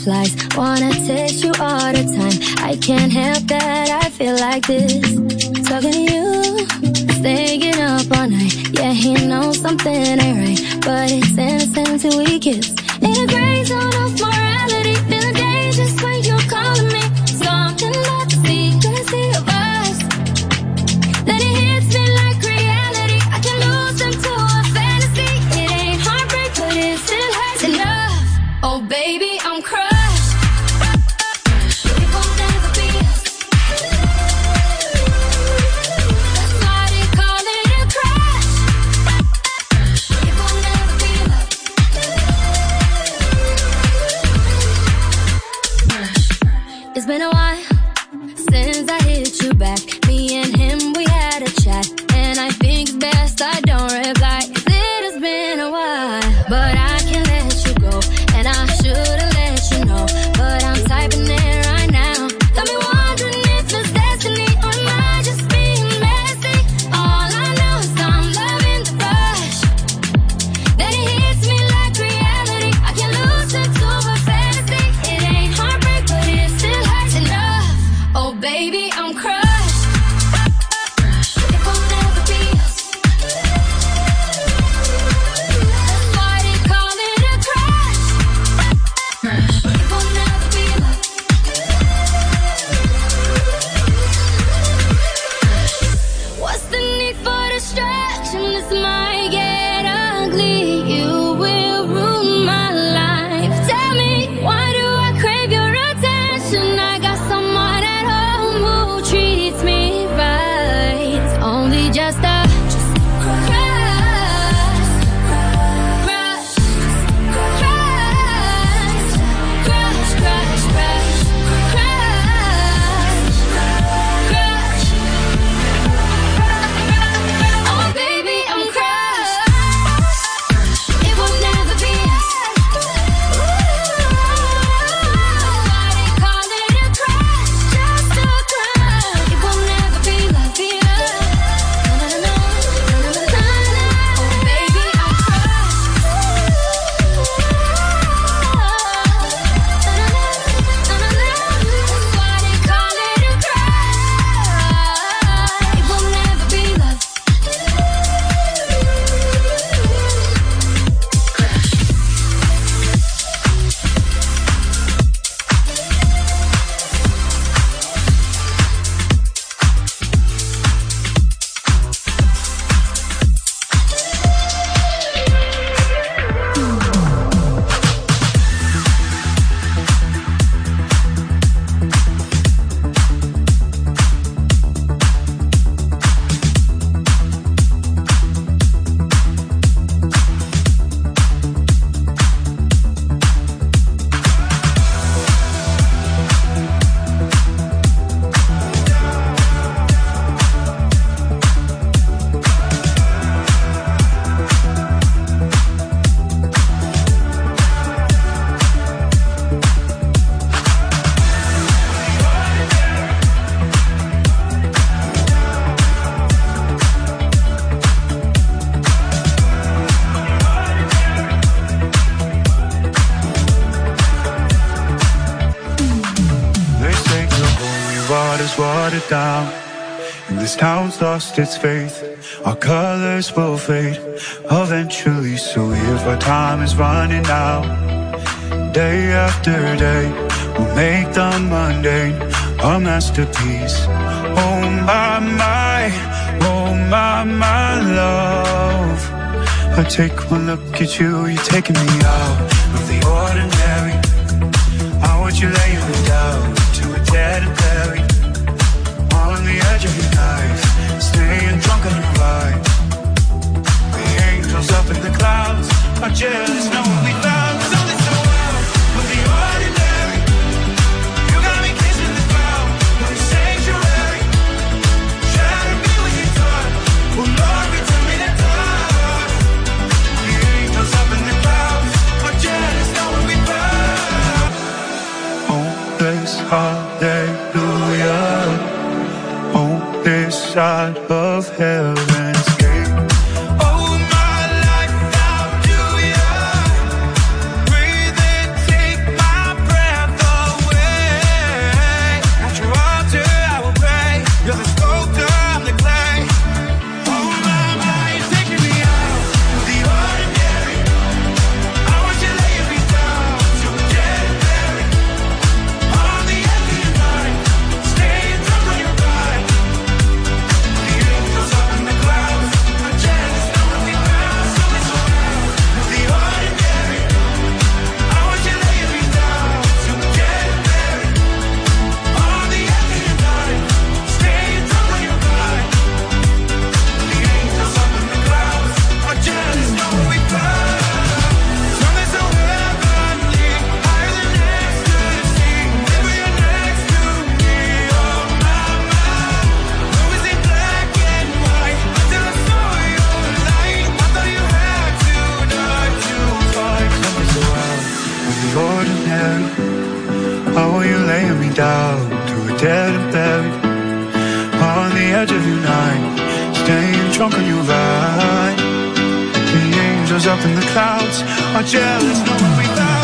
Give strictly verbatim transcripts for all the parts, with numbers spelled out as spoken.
butterflies. Wanna taste you all the time. I can't help that I feel like this. Talking to you, staying up all night. Yeah, he knows something ain't right, but it's innocent till we kiss. In a gray zone of morality, feeling dangerous when you're calling me. Something about the secrecy of us, then it hits me like reality. I can lose into a fantasy. It ain't heartbreak, but it still hurts enough. Oh baby, I'm crushed. It won't ever be us. That's why they call it a crush. It won't ever be love. It's been a while since I hit you back. Me and him, we had a chat, and I think it's best I don't reply. It has been a while, but I can't let you go, and I should've let you know, but I'm typing it right now. Got me wondering if it's destiny, or am I just being messy? All I know is I'm loving the rush, then it hits me like reality. I can lose it to a fantasy. It ain't heartbreak, but it still hurts enough. Oh baby, I'm crushed. It won't ever be us. That's why they call it a crush. It won't ever be love. What's the need for distraction? This might get ugly. You will ruin my life. Tell me, why do I crave your attention? I got someone at home who treats me right. It's only just a crush, crush, crush, crush, crush, crush, crush. Oh baby, I'm crushed. It will never be us. Why they call it a crush? Just a crush. It will never be love, be love. No, no, no, no, no, no, no, no. Oh baby, I'm crushed. No, no, no, no, no. Why they call it a crush? It will never be love. They say the holy water's watered down, and this town's lost its faith. Our colors will fade eventually, so if our time is running out, day after day, we'll make the mundane a masterpiece. Oh my, my, oh my, my love. I take one look at you, you're taking me out of the ordinary. I want you laying me down to a dead and buried, on the edge of your knife, staying drunk on your ride. The angels up in the clouds are jealous, know what we found. Something so wild with the ordinary. You got me kissing the ground, no sanctuary. Shatter me with your touch, oh Lord, return me to touch. The angels up in the clouds are jealous, know what we found. Oh, this hallelujah, on this side of heaven's gate. Oh, my life without you, yeah. Breathe and take my breath. dead and buried on the edge of your night, staying drunk on your ride. The angels up in the clouds are jealous knowing we found.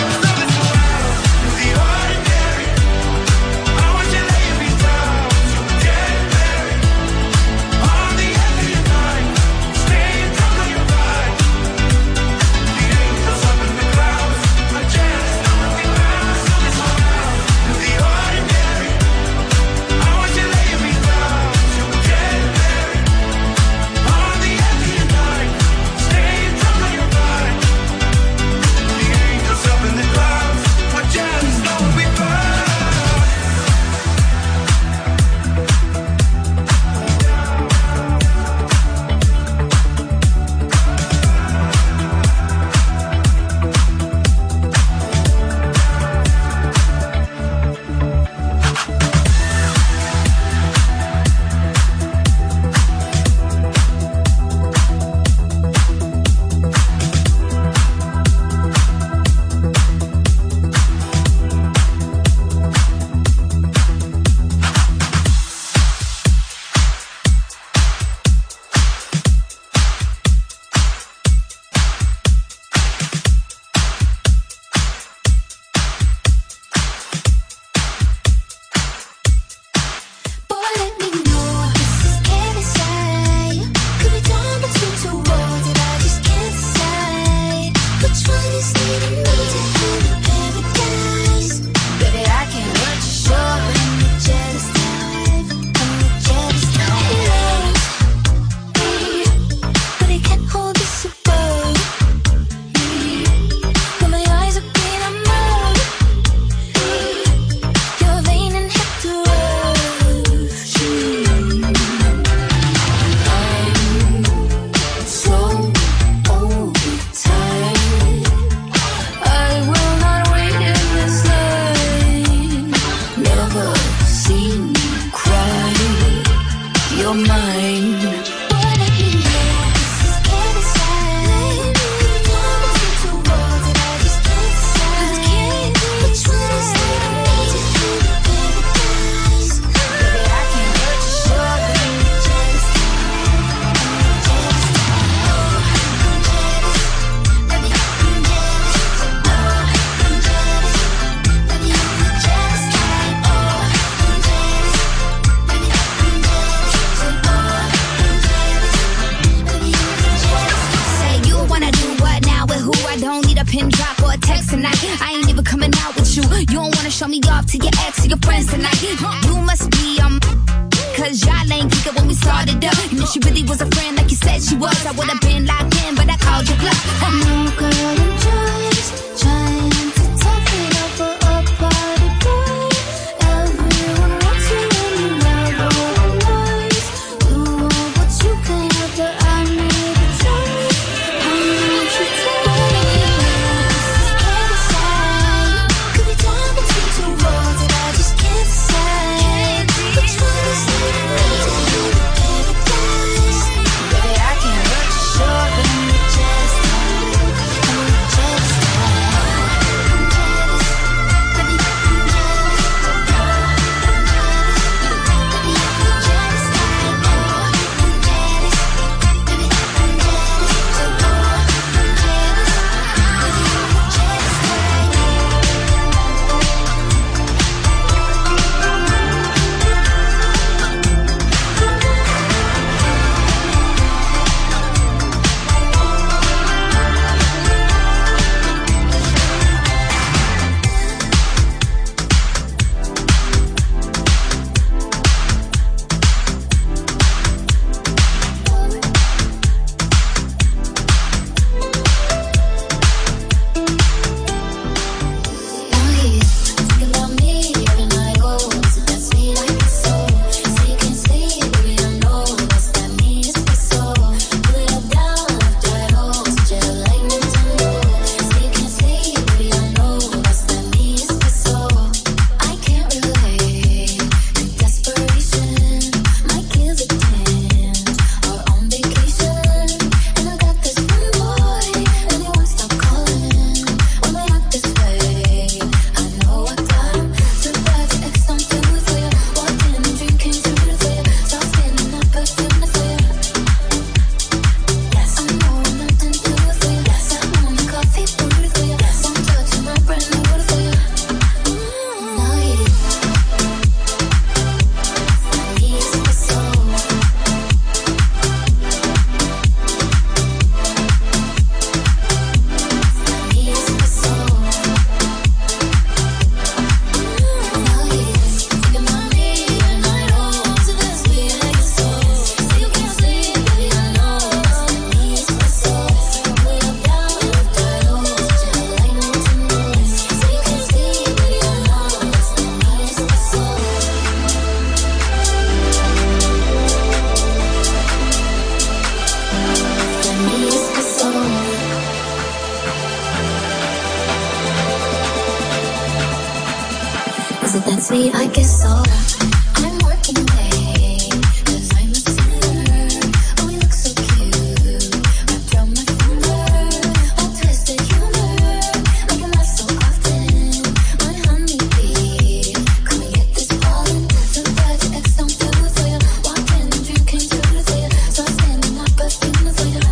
me, I guess so. I'm working away, 'cause I'm a sinner. Oh, you look so cute, wrapped around my finger. All twisted humor, like it lasts so often. My honeybee, come and get this pollen. So glad your ex don't feel it for you. Walked in and dream came true for you. So I'm standing up, but feeling for you.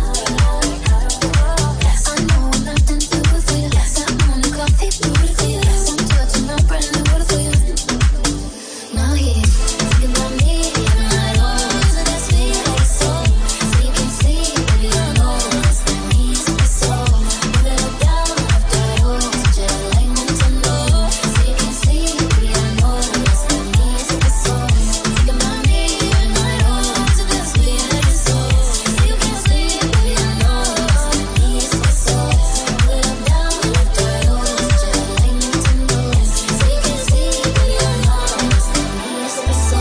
I know I'm not done through for you. That morning coffee brewed for you. I'm touching my brand new water for you. Now he's thinking about me and I don't. So that's me, like so. So you can see, baby, I know it's the knees of my soul. Put it up down after I hold. Just like Nintendo. So you can see, baby, I know it's the knees of my soul. Thinking about me and I don't. So that's me, like so. So you can see, baby, I know it's the knees of my soul. Put it up down after I hold. Just like Nintendo. So you can see, baby, I know it's the knees of my soul.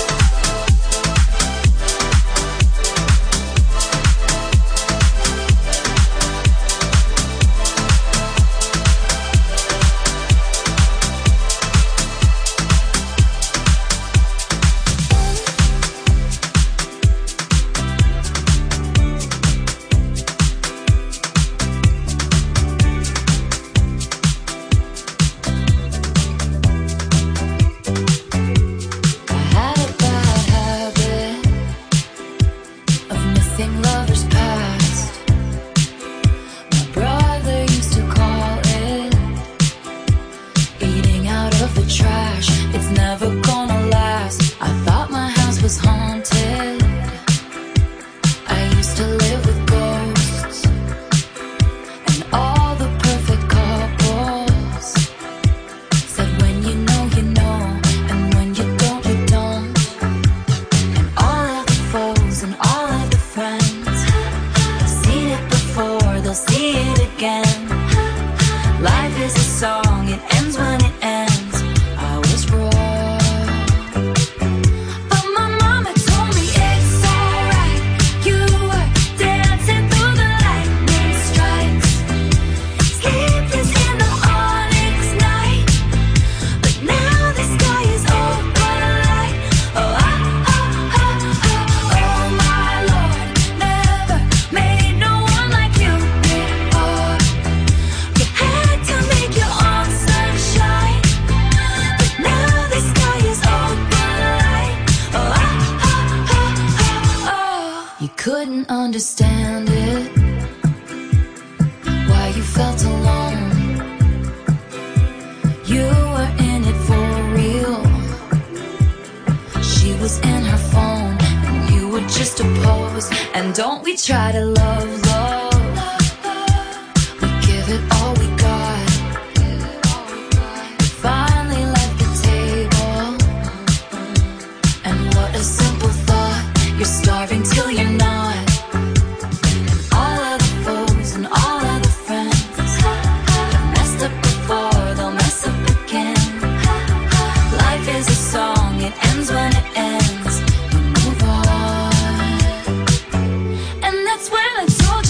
I had a bad habit of missing lovers past. My brother used to call it eating out of the trash. It's never gonna last. I thought my house was haunted. I used to live with ghosts and all the perfect couples. Said when you know, you know, and when you don't, you don't. And all of the foes and all of the friends have seen it before, they'll see it again. Life is a song, it ends when it ends. I was wrong, but my mama told me it's alright. You were dancing through the lightning strikes, sleepless in the onyx night. But now the sky is open light. Oh, oh, oh, oh, oh, oh, my Lord, never made no one like you before. You had to make your own sunshine, but now the sky is open light. Oh, oh, oh, oh, oh, oh. You couldn't understand it, why you felt alone. You were in it for real. She was in her phone, and you were just a pose. And don't we try to love, love. We give it all we got. We finally left the table. And what a simple thought. You're starving till you're not. And all of the foes and all of the friends have messed up before, they'll mess up again. Life is a song, it ends when it ends. We move on. And that's when I told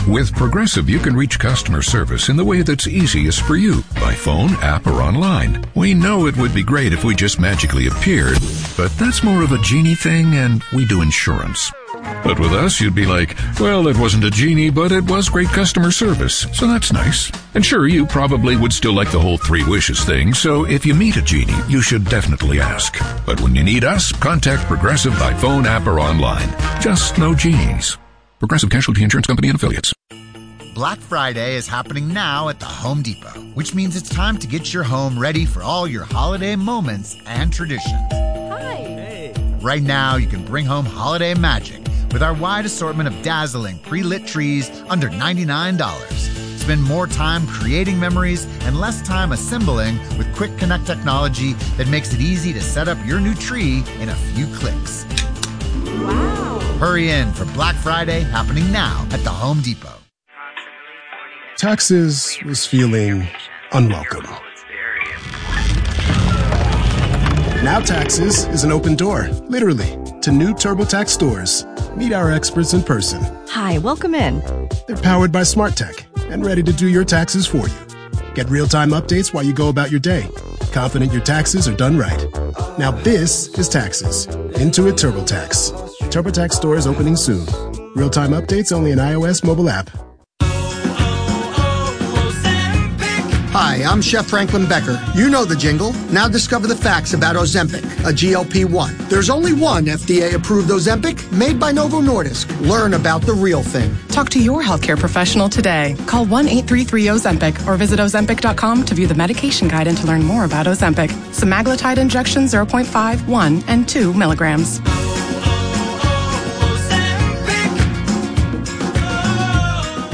With Progressive, you can reach customer service in the way that's easiest for you, by phone, app, or online. We know it would be great if we just magically appeared, but that's more of a genie thing, and we do insurance. But with us, you'd be like, well, it wasn't a genie, but it was great customer service, so that's nice. And sure, you probably would still like the whole three wishes thing, so if you meet a genie, you should definitely ask. But when you need us, contact Progressive by phone, app, or online. Just no genies. Progressive Casualty Insurance Company and Affiliates. Black Friday is happening now at the Home Depot, which means it's time to get your home ready for all your holiday moments and traditions. Hi. Hey. Right now, you can bring home holiday magic with our wide assortment of dazzling pre-lit trees under ninety-nine dollars. Spend more time creating memories and less time assembling with Quick Connect technology that makes it easy to set up your new tree in a few clicks. Wow. Hurry in for Black Friday happening now at the Home Depot. Taxes was feeling unwelcome. Now Taxes is an open door, literally, to new TurboTax stores. Meet our experts in person. Hi, welcome in. They're powered by Smart Tech and ready to do your taxes for you. Get real-time updates while you go about your day. Confident your taxes are done right. Now this is Taxes. Intuit TurboTax. TurboTax stores opening soon. Real-time updates only in iOS mobile app. Hi, I'm Chef Franklin Becker. You know the jingle. Now discover the facts about Ozempic, a G L P one. There's only one F D A-approved Ozempic made by Novo Nordisk. Learn about the real thing. Talk to your healthcare professional today. Call one eight three three Ozempic or visit Ozempic dot com to view the medication guide and to learn more about Ozempic. Semaglutide injections zero point five, one, and two milligrams.